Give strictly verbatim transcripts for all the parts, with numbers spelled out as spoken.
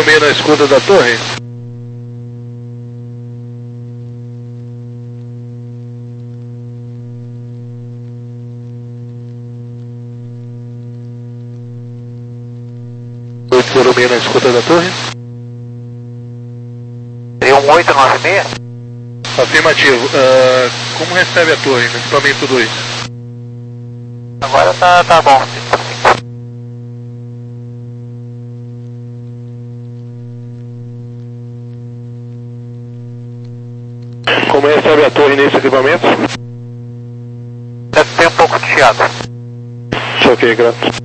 zero seis na escuta da torre. oito zero seis na escuta da torre. um oito nove seis? Afirmativo. Uh, como recebe a torre no equipamento dois? Agora tá, tá bom. Como recebe a torre nesse equipamento? Deve ter um pouco de chiado. Ok, grato.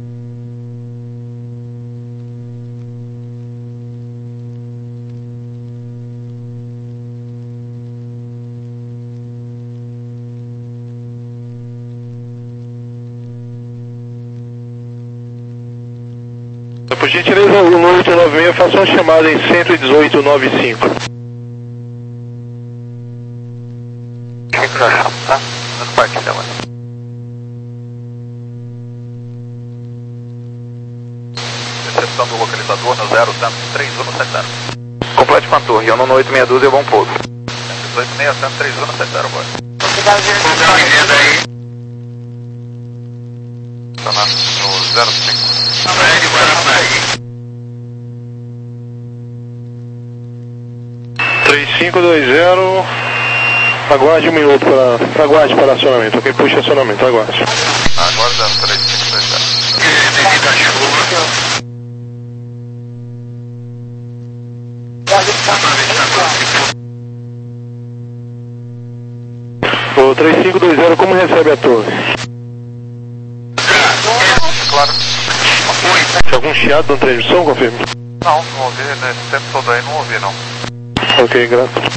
Por gentileza, o oito nove seis, faça uma chamada em cento e dezoito nove cinco. Chico já chama, tá? Dando partida agora. Recepção do localizador no zero três um sete zero. Complete com a torre, eu no oito seis dois e eu vou um pouso. oito seis três um sete zero agora. Aí. Tá na, no zero cinco. três cinco dois zero, aguarde um minuto para, aguarde para acionamento, ok? Puxa acionamento, aguarde. Agora zero três cinco dois zero. O três cinco dois zero, como recebe a torre? Claro. Tem algum chiado na transmissão, confirme? Não, não ouvi, nesse tempo todo aí não ouvi não. Ok, grato.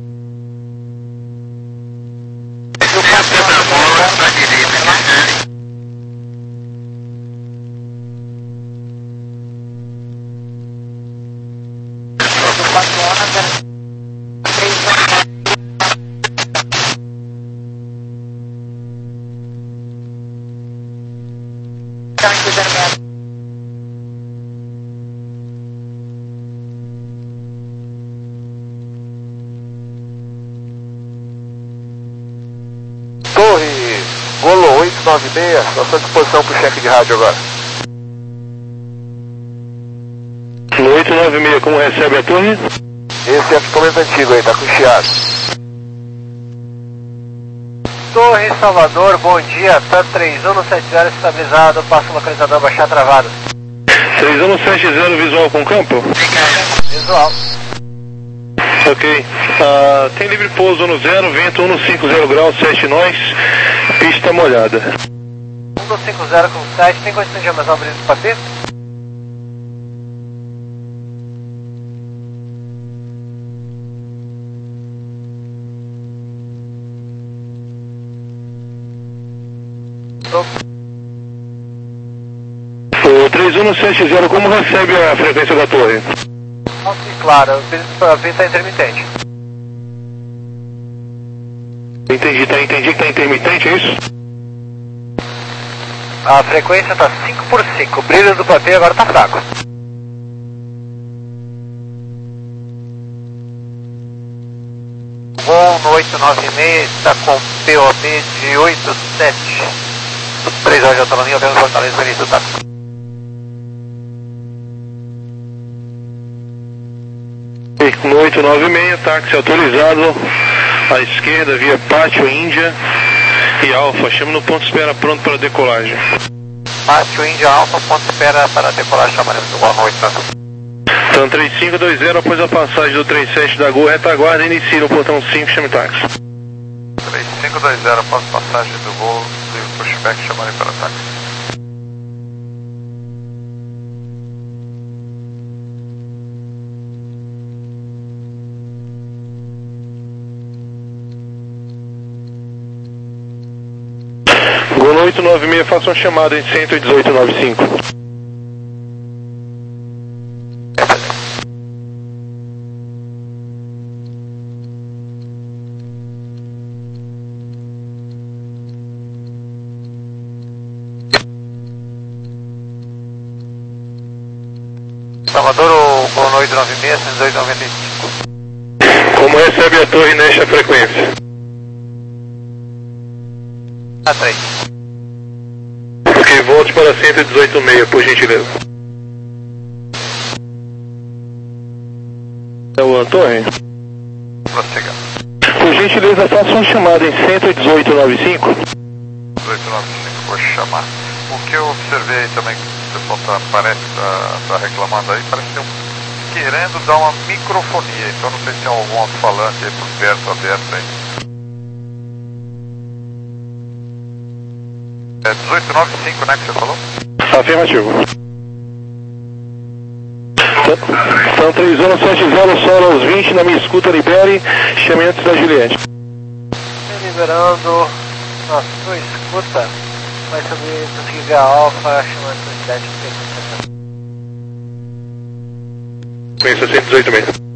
Torre, Golo oito nove seis, à sua disposição para o cheque de rádio agora. No oito nove seis, como recebe a torre? Esse é equipamento antigo aí, tá com chiado. Torre Salvador, bom dia, tá três um sete zero estabilizado, passa o localizador baixar travado. três um sete zero visual com campo? Visual. Ok. Uh, tem livre pouso no zero, vento um cinco zero graus, sete nós, pista molhada. um cinco zero com sete, tem condição de armazenar o brilho do papel? O três um sete zero, como recebe a frequência da torre? Alto e claro, o brilho do papel está intermitente. Entendi, tá, entendi que tá intermitente, é isso? A frequência está cinco por cinco, o brilho do papel agora está fraco. Voo no oito nove seis, está com P O B de oito sete. três horas de autonomia, vendo Fortaleza, Benito, tá? No oito nove seis, táxi autorizado à esquerda, via Pátio, Índia e Alfa. Chama no ponto de espera pronto para decolagem. Pátio, Índia, Alfa, ponto de espera para decolagem, chamaremos do Gol oito. Então três cinco dois zero, após a passagem do três sete da Gol, retaguarda, inicia no portão cinco, chame táxi. três cinco dois zero, após a passagem do Gol, e o pushback, chamarem para táxi. Gol oito nove seis, faça uma chamada em cento e dezoito nove cinco. Salvador, o Gol Noite nove seis, cento e dois noventa e cinco. Como recebe a torre nesta frequência? A três. Ok, volte para cento e dezoito vírgula seis, por gentileza. É o torre? Prossiga. Por gentileza, faça uma chamada em cento e dezoito vírgula noventa e cinco. dezoito noventa e cinco, vou chamar. O que eu observei também, que o pessoal tá, parece tá, tá reclamando aí, parece ter um, querendo dar uma microfonia, então não sei se tem algum alto-falante aí por perto, aberto aí. É dezoito noventa e cinco, né, que você falou? Afirmativo. São três anos sete zero, solo aos vinte, na minha escuta, libere, chame antes da Juliette. Liberando na sua escuta, vai subir do Giga Alpha, chamando a Juliette. Pensa cento e dezoito vírgula seis.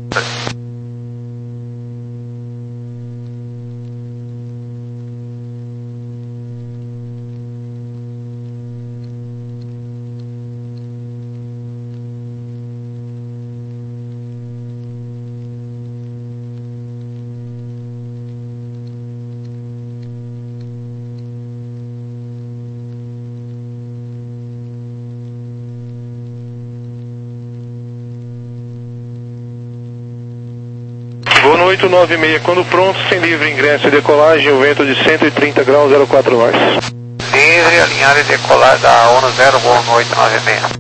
Voo no oito nove seis, quando pronto, sem livre, ingresso e decolagem, o vento de cento e trinta graus, zero quatro nós. Livre, alinhar e decolar da ONU zero, voo no oito nove seis.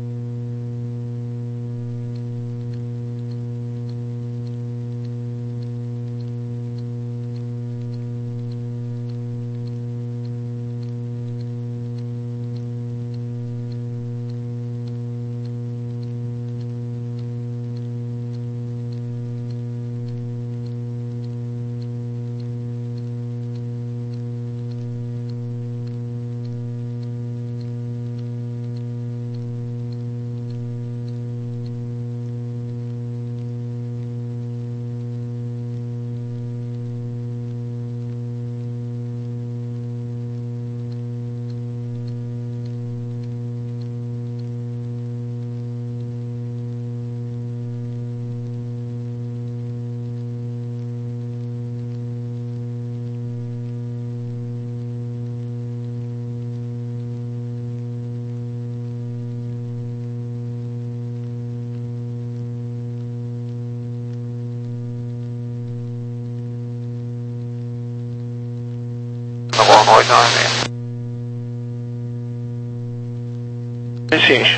Voo oito nove seis. Sim.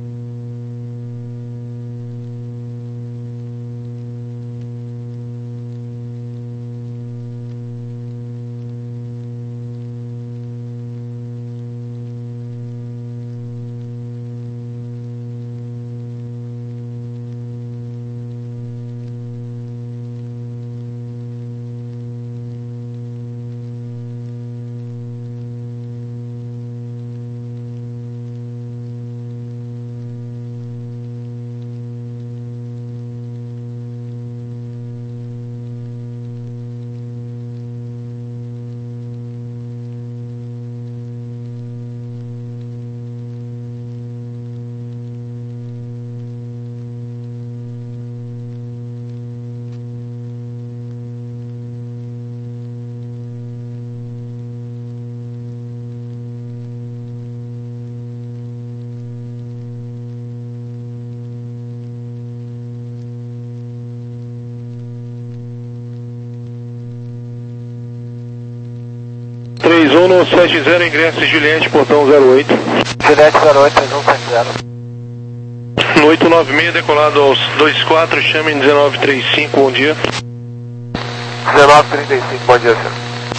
três um sete zero, ingresso Juliette, portão zero oito. Juliette zero oito, três um sete zero. No oito nove seis, decolado aos dois quatro, chame em dezenove trinta e cinco, bom dia. dezenove trinta e cinco, bom dia, senhor.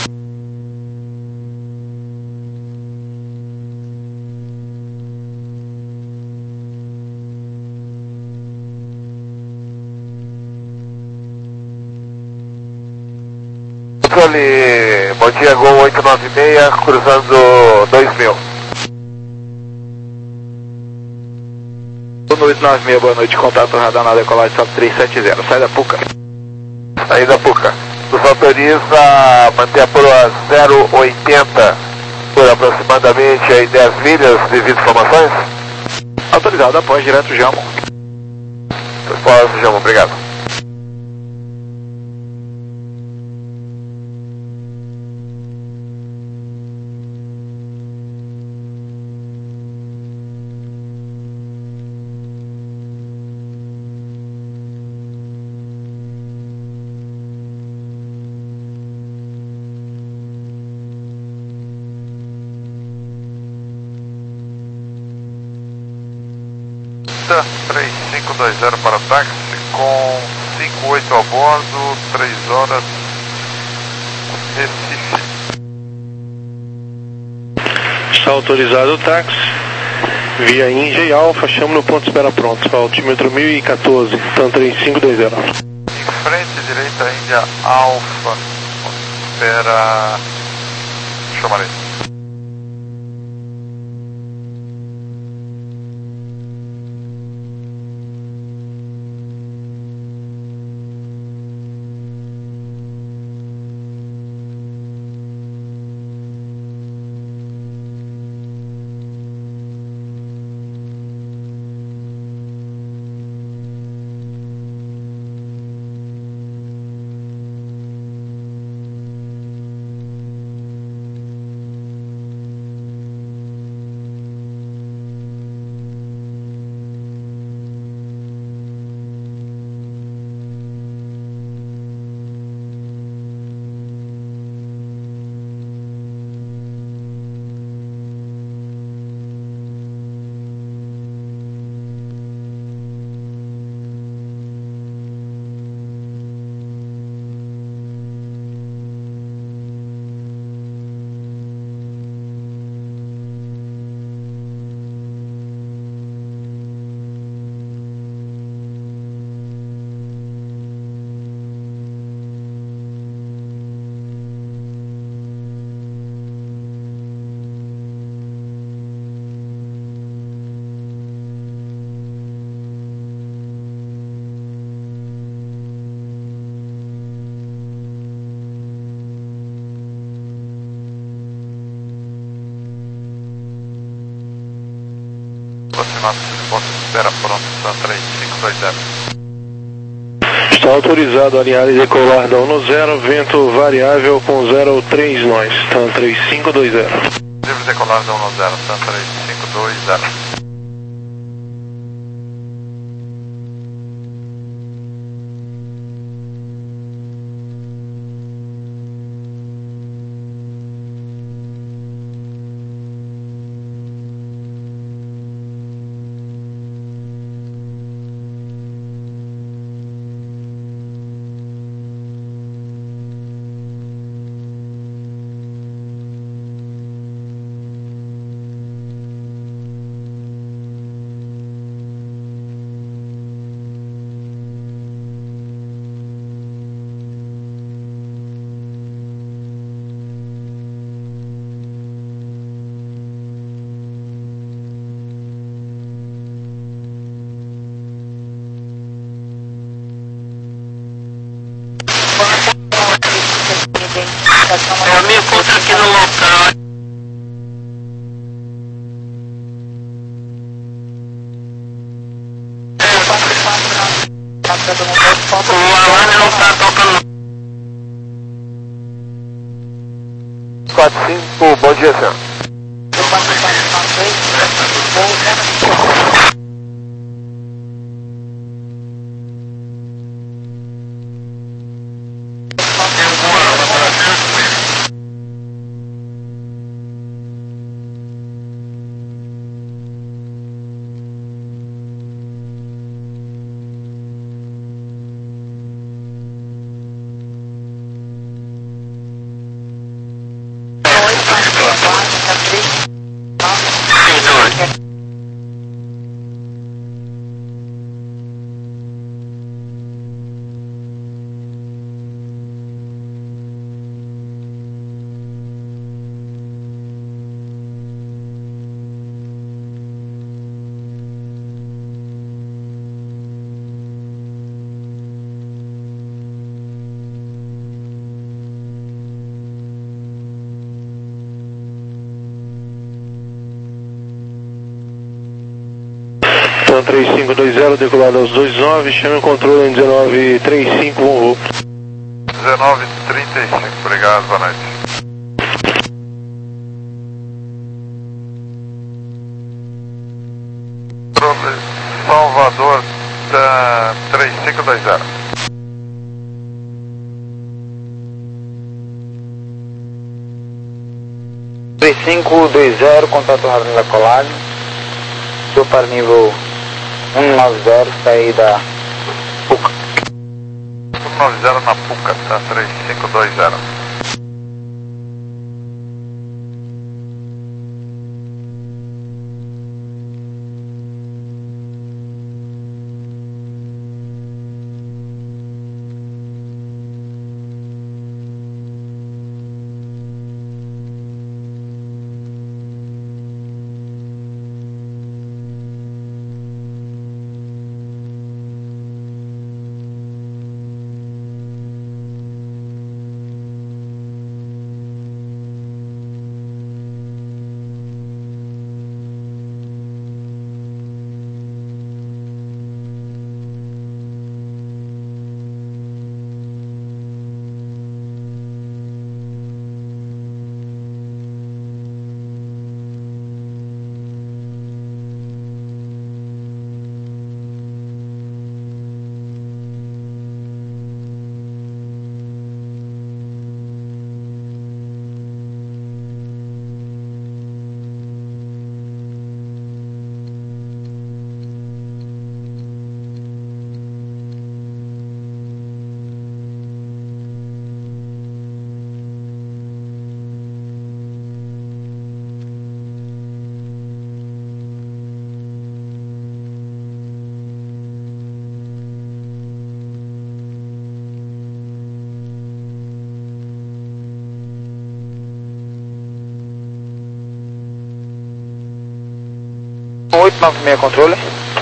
Ali, bom dia, Gol oito nove seis, cruzando dois mil. Gol oito nove seis, boa noite, contato radar na decolagem só três sete zero, sai da Puca. Sai da Puca. Nos autoriza manter a proa zero oitenta por aproximadamente aí dez milhas devido a informações? Autorizado, após direto Jamo. Posso, João, obrigado. três cinco dois zero para táxi com cinco oito a bordo, três horas, Recife. Está autorizado o táxi, via Índia e Alfa, chamo no ponto de espera pronto, altímetro mil e quatorze, então três cinco dois zero. Em frente, direita, Índia Alfa, espera, chamarei. Ponto de espera pronto, Sun três cinco dois zero. Está autorizado a alinhar e decolar da um zero, vento variável com zero três nós, então três cinco dois zero. Livre decolar da um zero, Sun três cinco dois zero. Eu me encontro aqui no local. O alarme não está tocando. quatro cinco, bom dia, senhor. três cinco dois zero, decolado aos dois nove, chame o controle em dezenove trinta e cinco, bom voo. dezenove trinta e cinco, obrigado, boa noite. Salvador, da três cinco dois zero. três cinco dois zero, contato rádio da colagem. Estou para nível cento e noventa, saída Puca. cento e noventa na Puca, tá? três cinco dois zero. oito nove seis controle.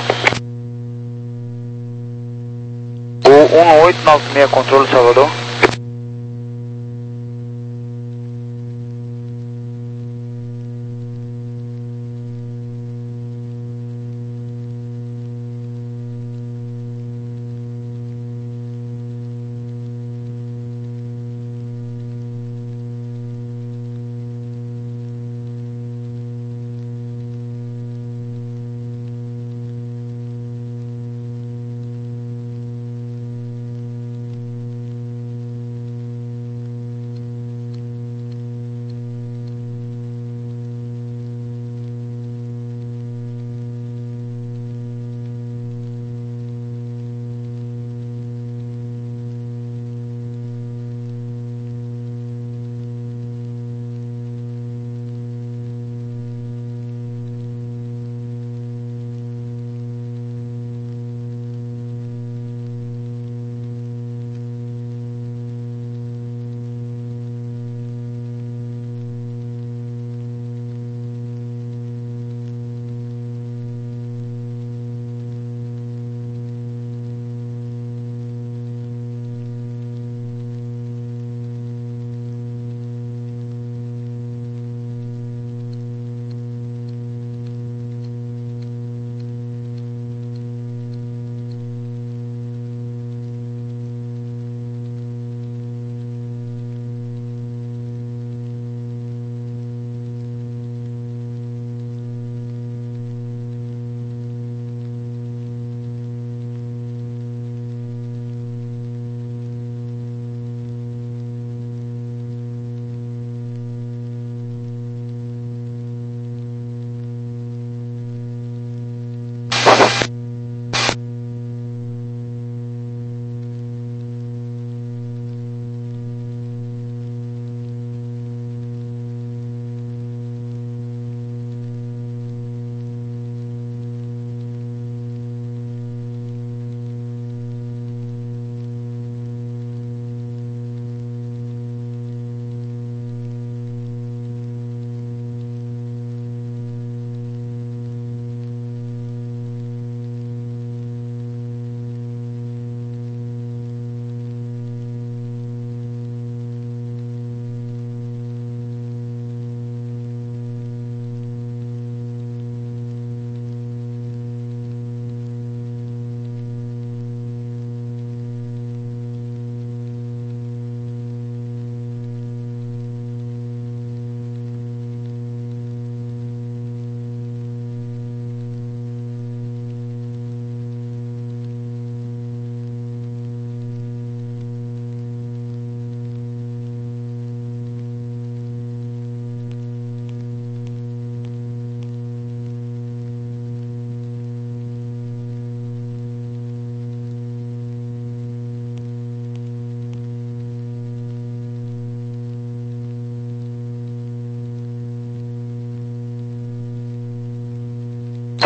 O um oito nove seis controle, Salvador.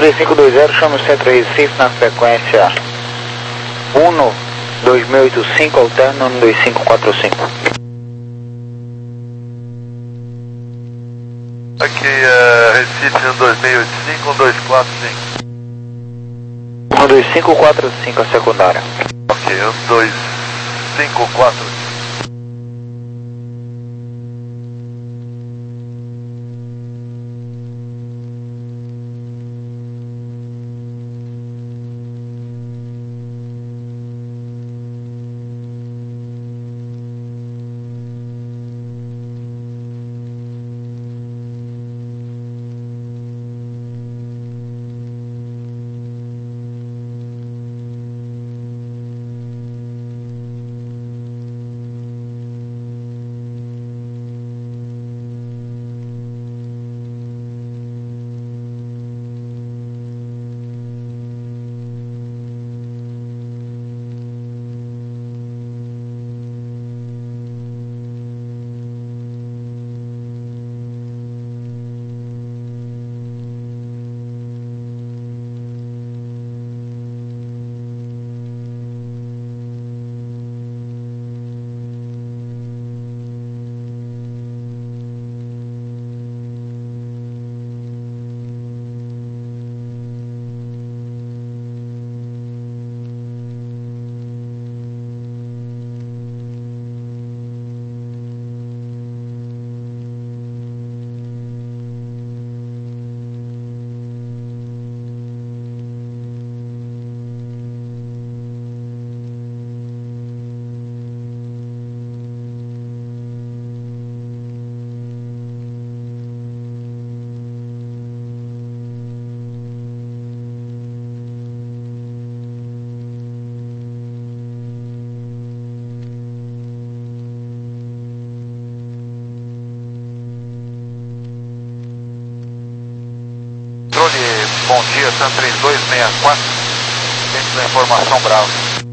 três cinco dois zero, chama o Centro Recife na frequência um dois mil e oitenta e cinco, alterno um dois cinco quatro cinco. Aqui é Recife um dois mil e oitenta e cinco, um dois quatro cinco. um dois cinco quatro cinco, a secundária. Ok, um dois cinco quatro cinco. Bom dia, Sam três dois seis quatro, dentro da informação Bravo.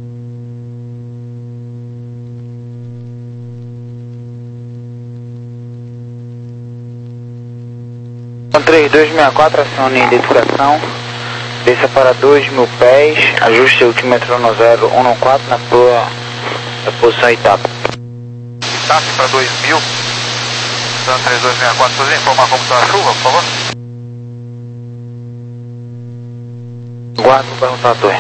Sam três dois seis quatro, acione identificação, desça para dois mil pés, ajuste o altímetro no zero um quatro na tua na posição Itape. Itape para dois mil, Sam três dois seis quatro, pode informar como está a chuva, por favor? Guarda para perguntar a torre.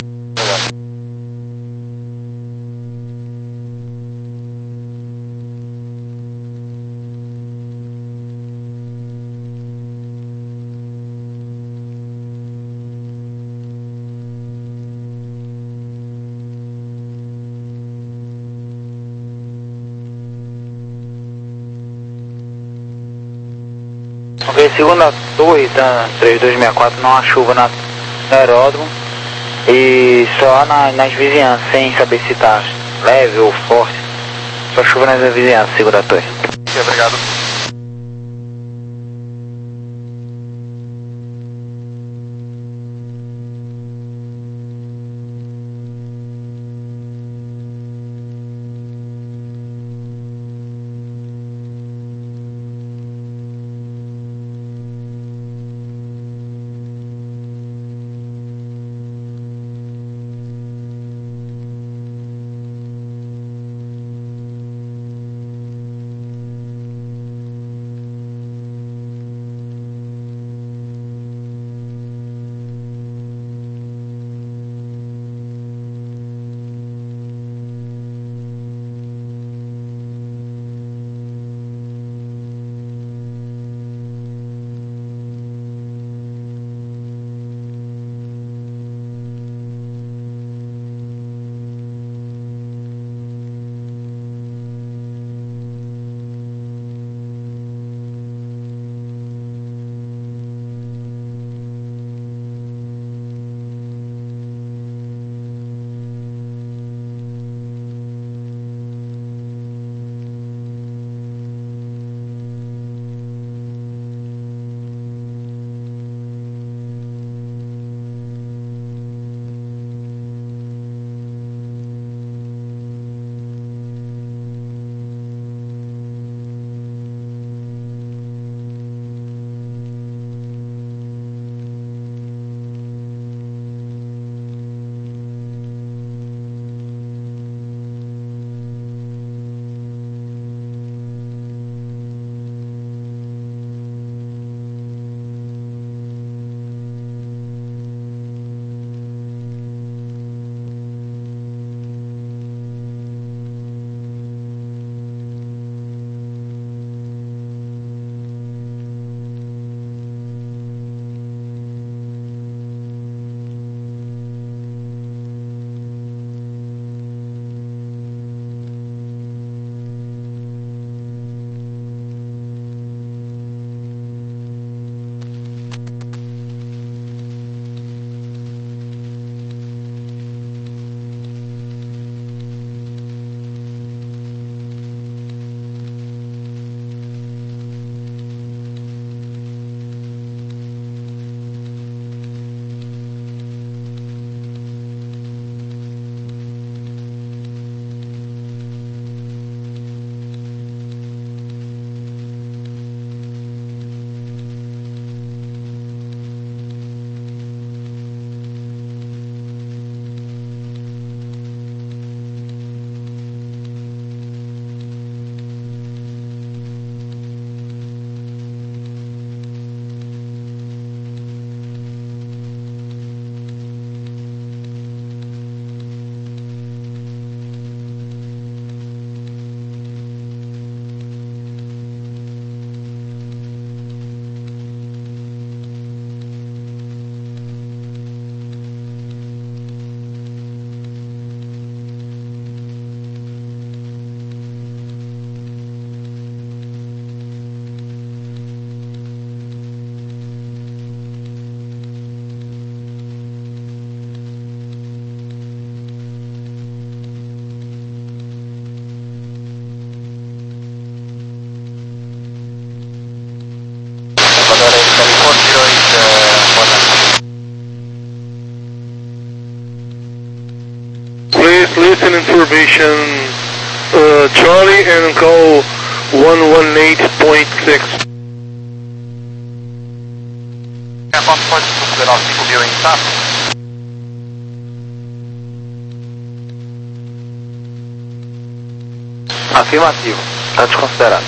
Ok, segunda torre, tá, três dois seis quatro, não há chuva na no aeródromo e só na, nas vizinhanças, sem saber se está leve ou forte, só chuva nas vizinhanças, segura a torre. Ok, obrigado. listen information uh, Charlie and call one one eight point six. Pode considerar o cinco mil em status? Afirmativo, está desconsiderado.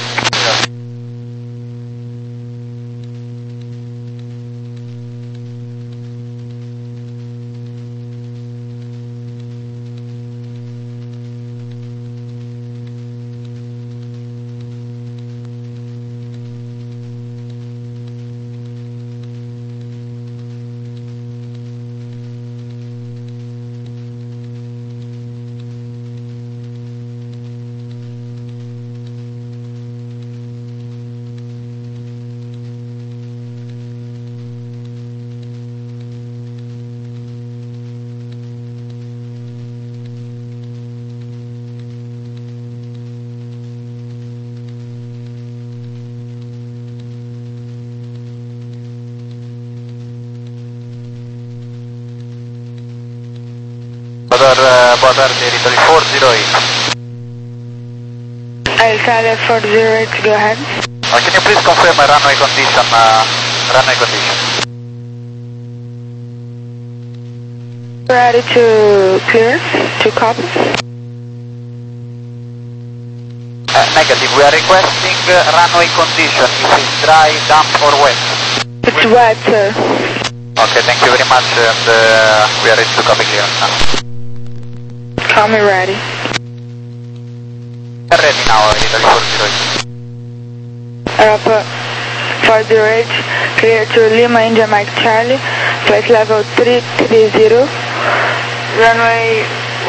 Badar territory four zero eight. Alpha four zero eight, go ahead. Uh, can you please confirm my runway condition, uh, runway condition? Ready to clear, to copy. Uh, negative, we are requesting uh, runway condition, if it's dry, damp or wet. It's wet, sir. Okay, thank you very much, and uh, we are ready to copy clearance now. Call me ready. We are ready now, Italy four zero eight. Europa four zero eight, clear to Lima, India Mike Charlie, flight level three three zero, runway